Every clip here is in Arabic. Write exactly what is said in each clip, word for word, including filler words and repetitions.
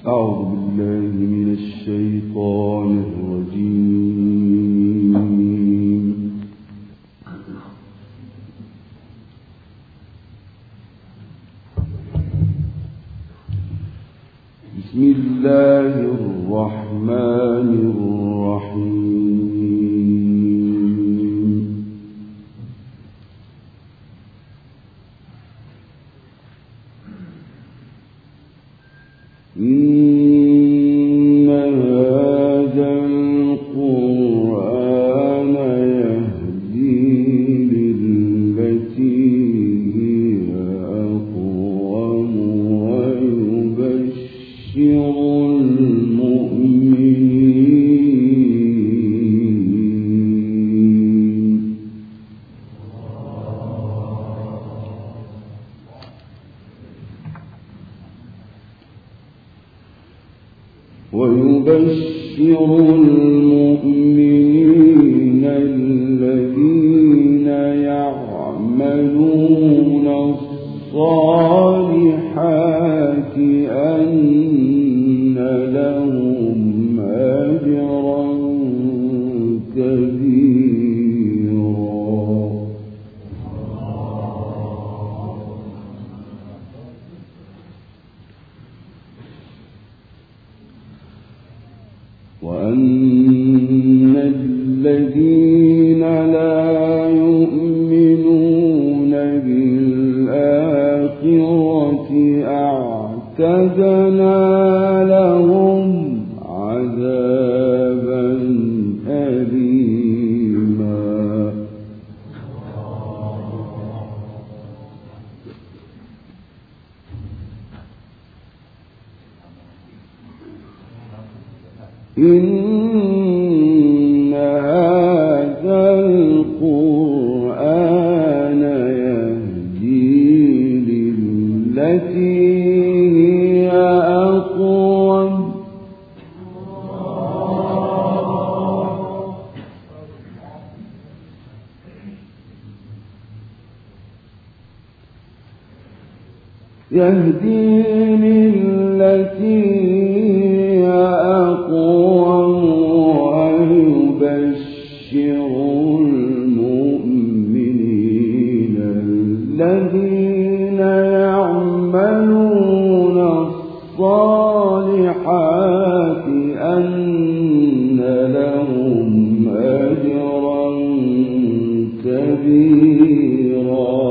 أعوذ بالله من الشيطان الرجيم. بسم الله الرحمن الرحيم. إن هذا القرآن يهدي للتي هي أقوم ويبشر المؤمنين ويبشر المؤمنين الذين يعملون الصالحات أن لهم أجرا كبيرا. وأن الذين لا يؤمنون بالآخرة أعتدنا لهم عذابا أليما. إن هذا القرآن يهدي للتي هي أقوم يهدي للتي هي أقوم ويبشر المؤمنين الذين يعملون الصالحات أن لهم أجرا كبيرا.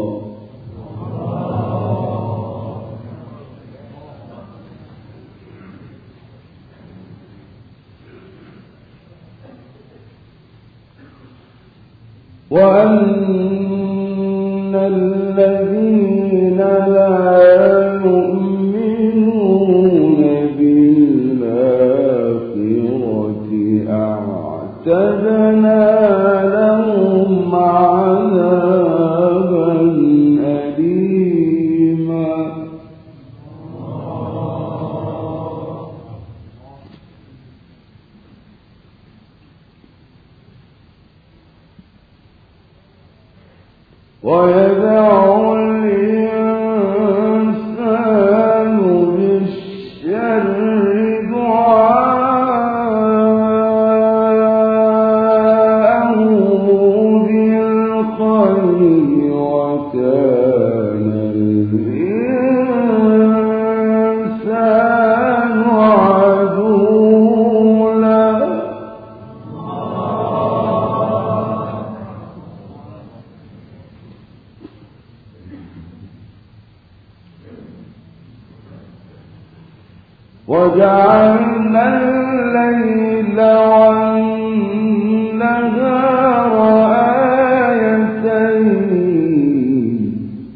وأن الذين لا يؤمنون بالآخرة أعتدنا لهم عذابا أليما. ويدعو الإنسان بالشر دعاءه بالخير وكان الإنسان عجولا. وجعلنا الليل والنهار آيتين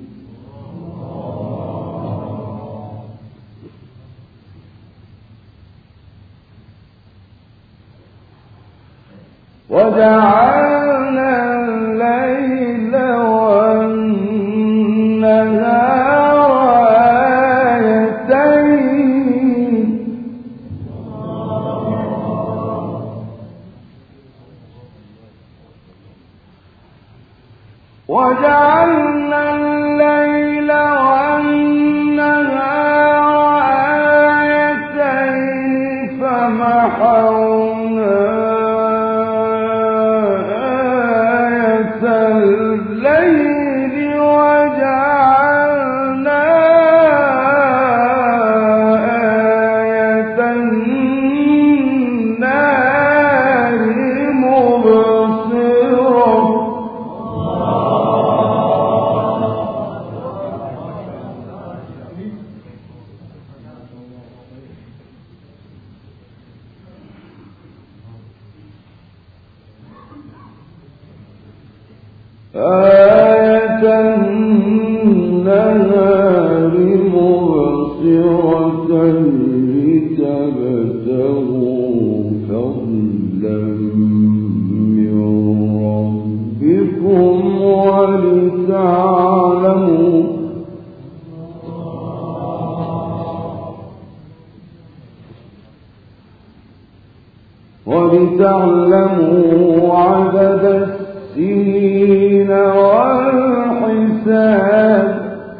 وجعلنا الليل والنهار آيتين وجعلنا الليل والنهار آيتين آية النهار مبصرة لتبتغوا فضلا من ربكم ولتعلموا ولتعلموا عدد السنين والحساب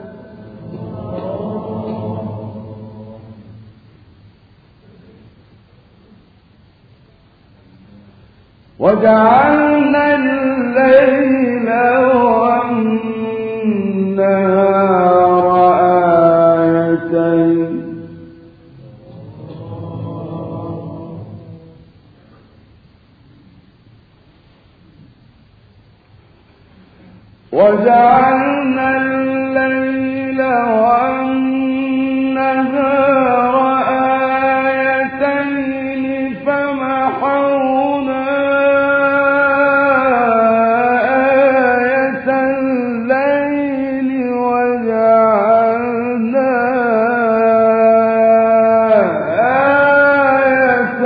وجعلنا الليل والنهار آيتين وجعلنا الليل والنهار آيتين فمحونا آية الليل وجعلنا آية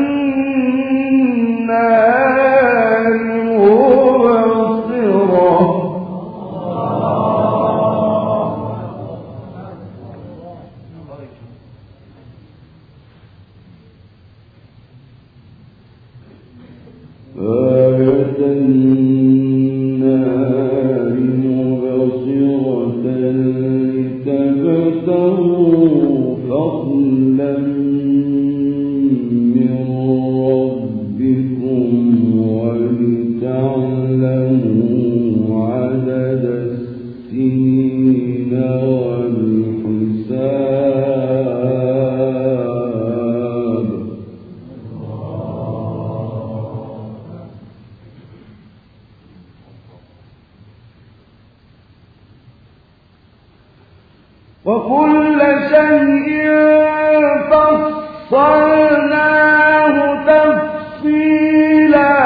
النهار مبصرة آية النار مبصرة لتبتغوا فضلا من ربكم ولتعلموا عدد السنين والحساب وكل شيء فصلناه تفصيلا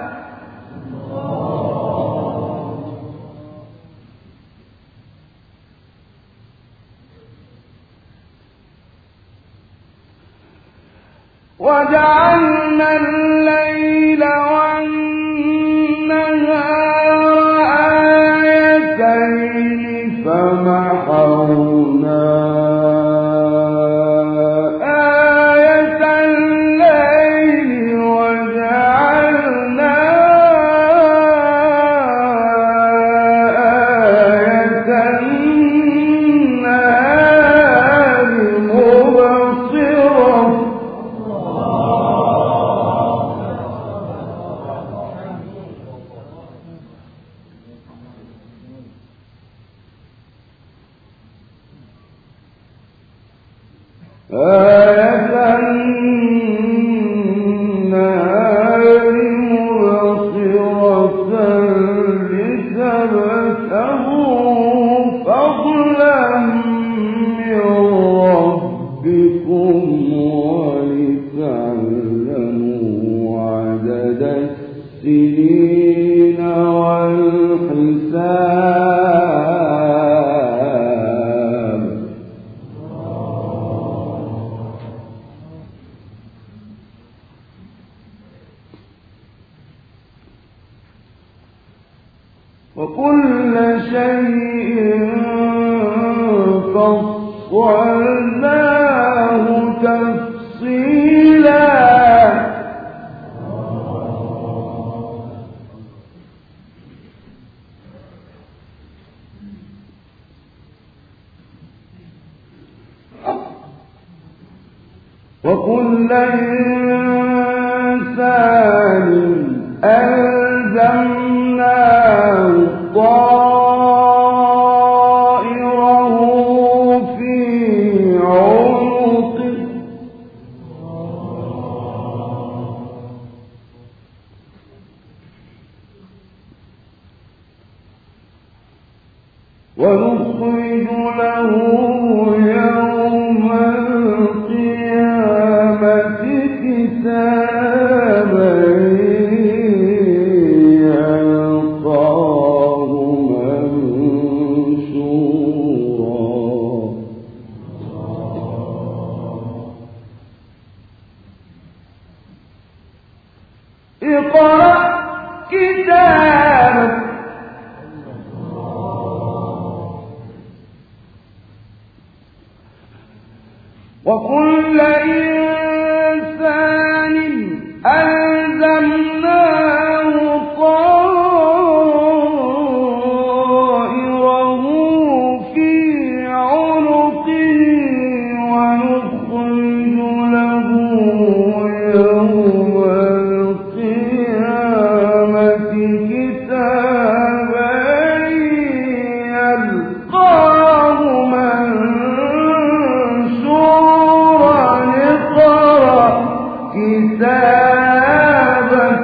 وجعلنا الليل والنهار آيتين فمحونا آية الليل وجعلنا آية النهار مبصرة آية النهار مبصرة لتبتغوا فضلا من ربكم ولتعلموا عدد السنين والحساب وكل شيء فصلناه تفصيلا وكل إنسان ألزمناه طائره في عنقه ونخرج له يوم القيامة كتابا يلقاه اقرأ كتابك وكل إنسان ألزمناه طائره في عنقه ونخرج له يوم القيامة كتابا يلقاه منشورا اقرأ كتابك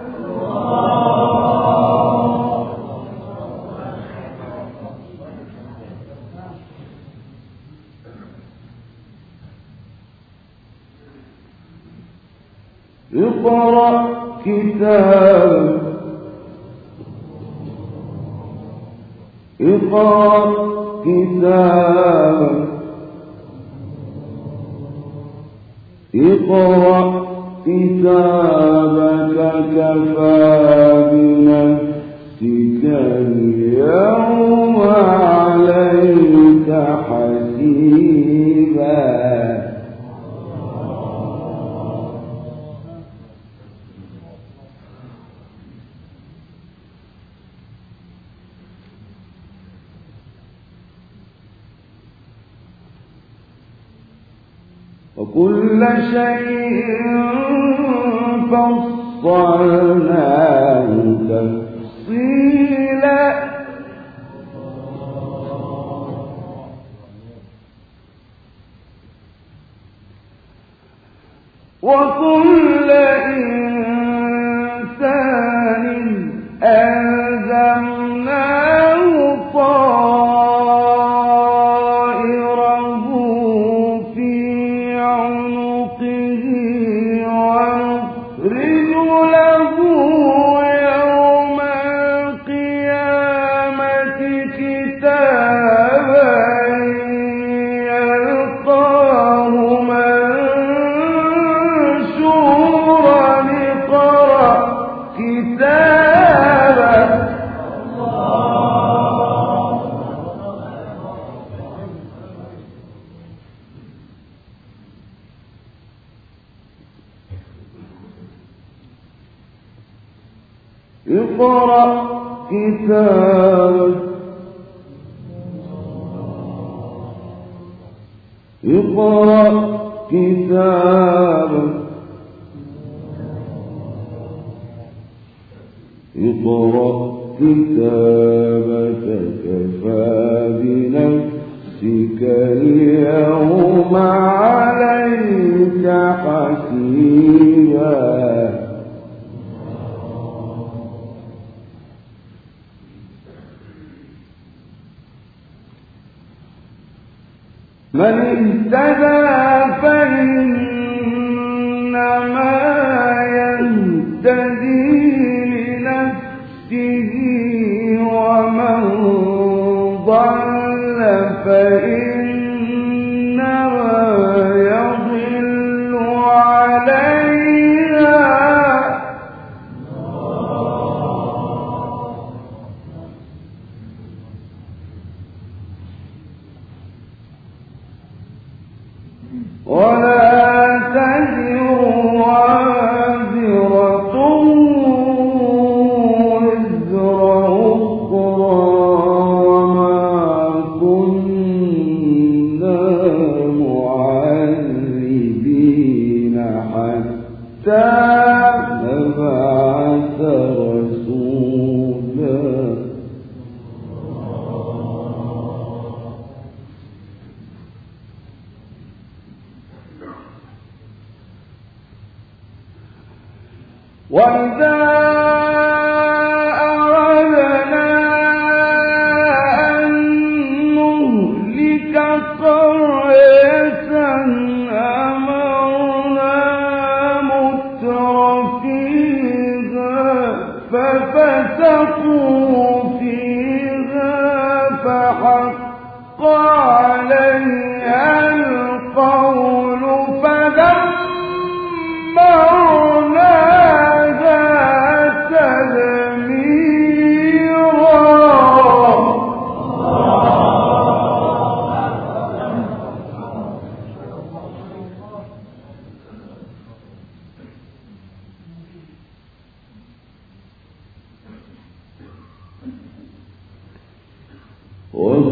اقرأ كتابك اقرأ كتابك اقرأ كتابك كفى بنفسك اليوم عليك حسيبا وكل شيء فصلناه تفصيلا وكل إنسان ألزمناه طائره في عنقه ونخرج له يوم القيامة كتابا يلقاه منشورا اقرأ كتابك اقرأ كتابك اقرأ كتابك اقرأ كتابك كفى بنفسك اليوم عليك حسيبا من اهتدى فإنما يهتدي لنفسه ومن ضل فإنما يضل عليها ولا تزر وازرة وزر أخرى وما كنا معذبين حتى نبعث رسولا وإذا أردنا أن نهلك قرية أمرنا مترفيها ففسقوا فيها فحق عليها القول فدمرناها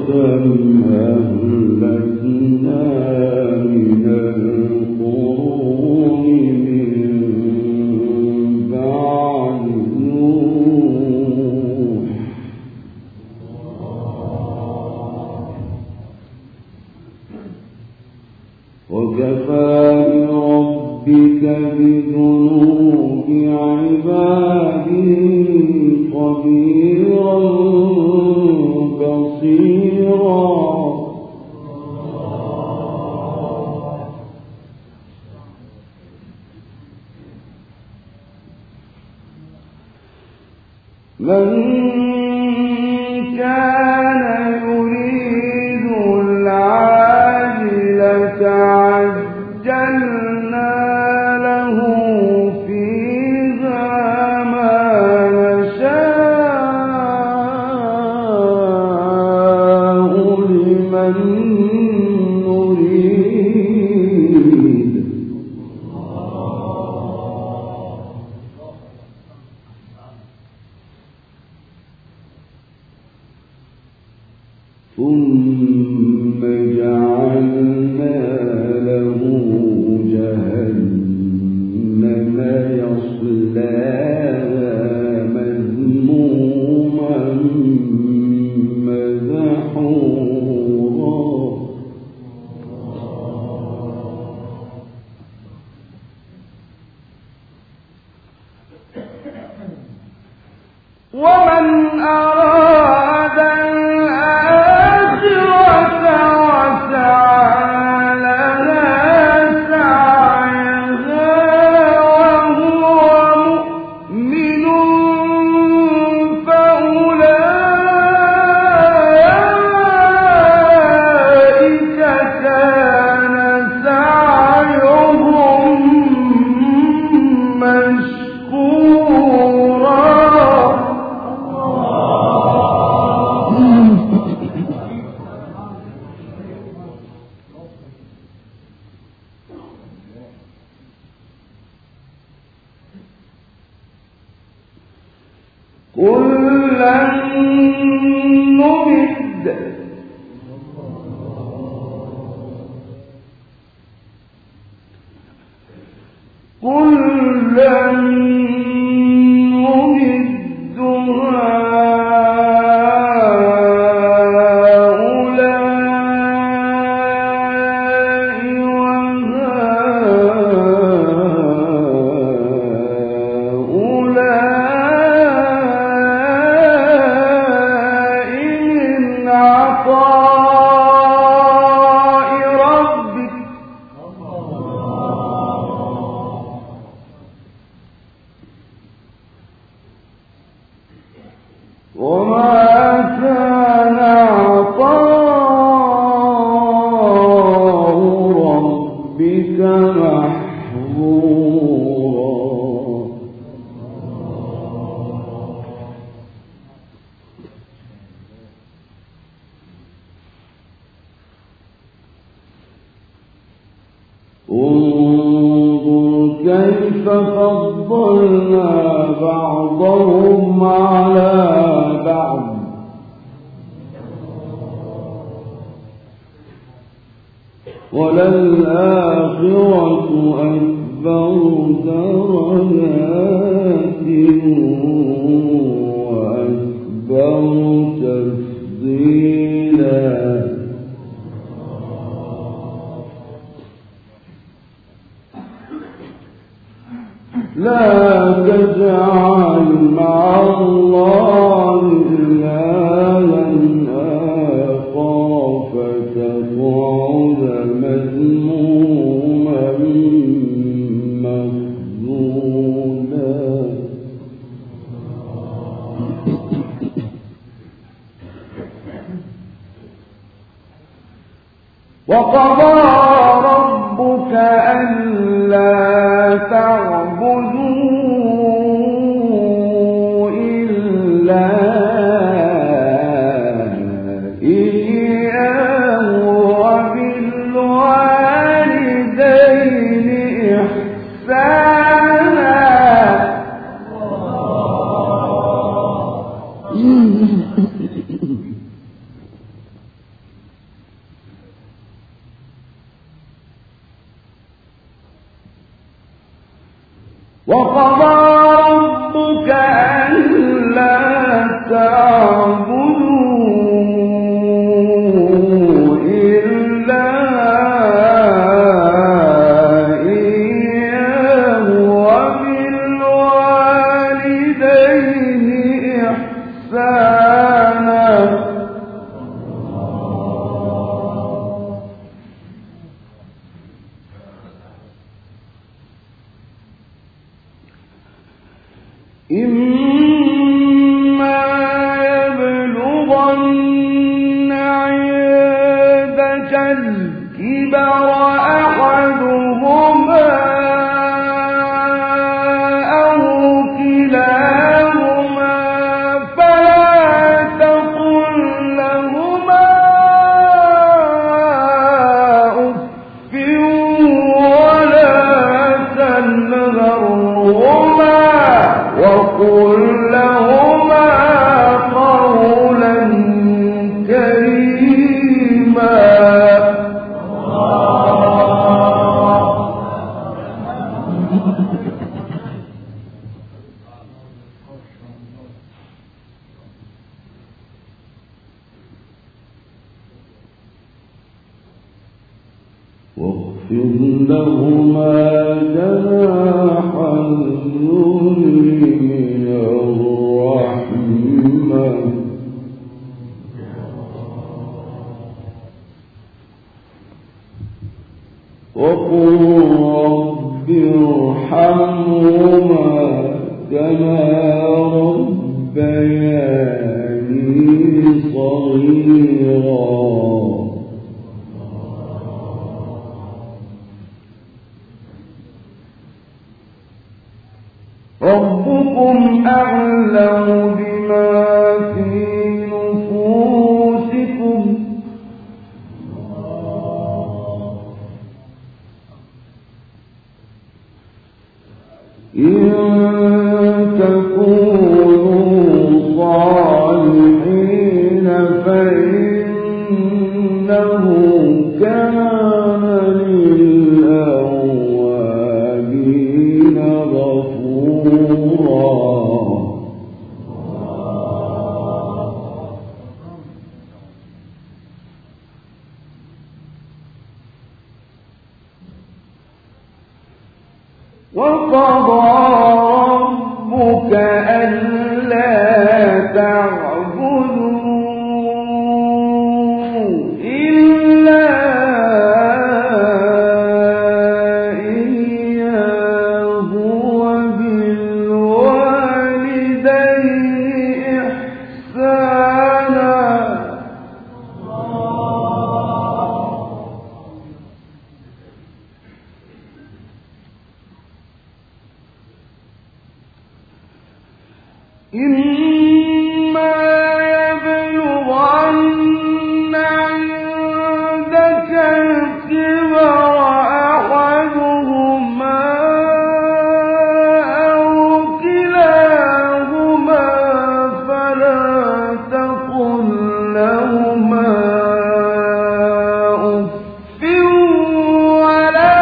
كيف فضلنا بعضهم على بعض وللآخرة أكبر درجات وأكبر تفضيلا. لا تجعل مع الله إلها آخر فتقعد مذموما مخذولا. وقضى ربك ألا تعبدوا إلا إياه وبالوالدين إحسانا. وقضى ربك ألا تعبدوا إلا إياه وبالوالدين إحسانا إما يبلغن عندك الكبر أحدهما أو كلاهما فلا تقل لهما أف ولا تنهرهما وقل لهما قولا كريما واخفض لهما جناح الذل من الرحمة وقل رب ارحمهما كما ربياني صغيرا ربكم أعلم بما في نفوسكم إن تكونوا صالحين فإنه كان للأوابين غفورا وقضى ربك ألا تعبدوا إلا إياه وبالوالدين إحسانا إما يبلغن عندك الكبر أحدهما أو كلاهما فلا تقل لهما أف ولا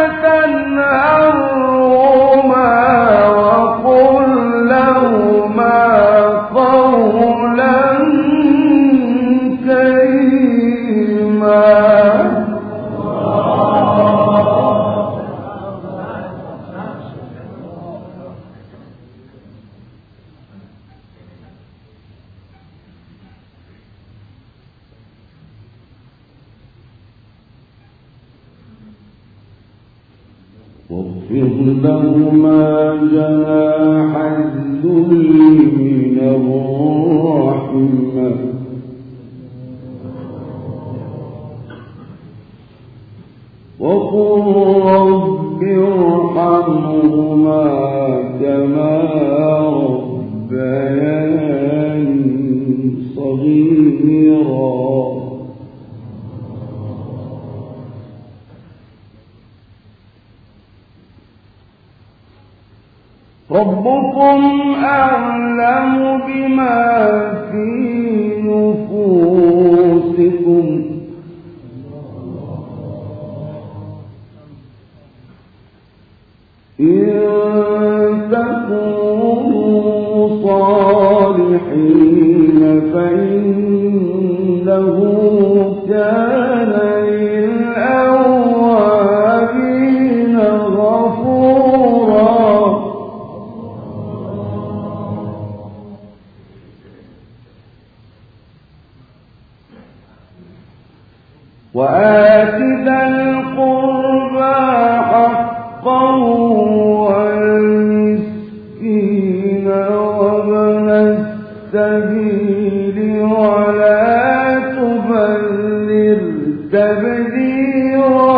تنهرهما وقل لهما قولا كريما واخفض لهما جناح الذل من الرحمة وقل رب ارحمهما كما ربياني صغيرا ربكم أعلم بما في نفوسكم إن تكونوا صالحين فإنه كان للأوابين غفورا. وآت ذا القربى حقه والمسكين وابن السبيل ولا تبذر تبذيرا.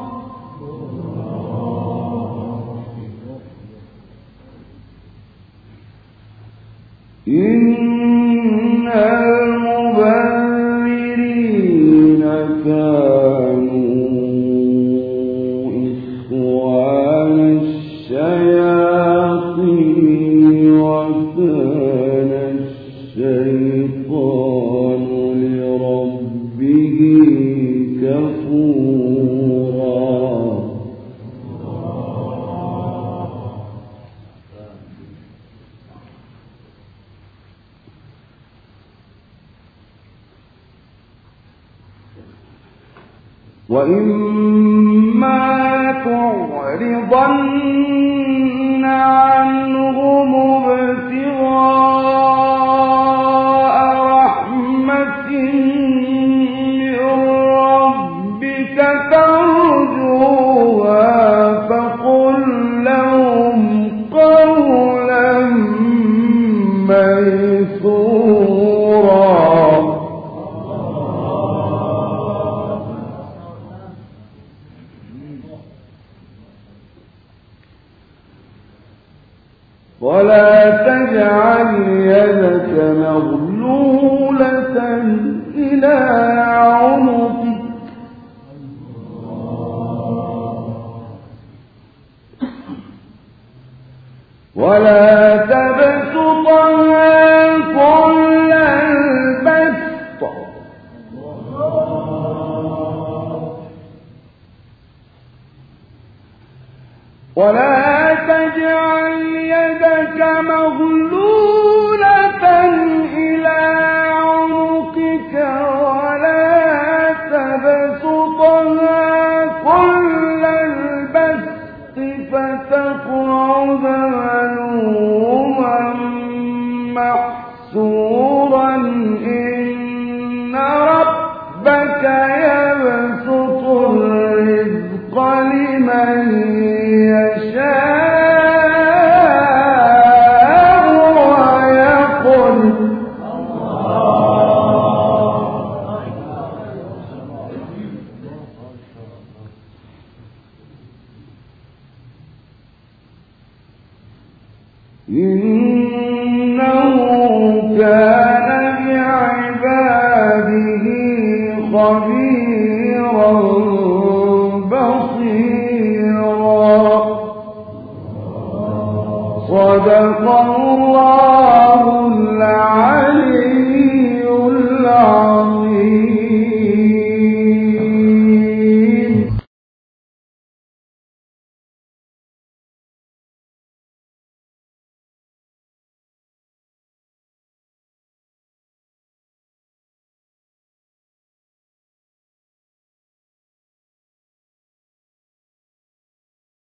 إن المبذرين كانوا إخوان الشياطين وكان الشيطان لربه كفورا. وإما تعرضن عنهم ابتغاء رحمة من ربك ترجوها فقل لهم قولا ميسورا. ولا تجعل يدك مغلولة إلى عنقك ولا تبسطها كل البسط ولا تجعل يدك مغلولة إلى عنقك ولا تبسطها كل البسط فتقعد ملوما محسورا. إن ربك يبسط الرزق لمن يشاء ويقدر. إنه كان بعباده خبيرا بصيرا. صدق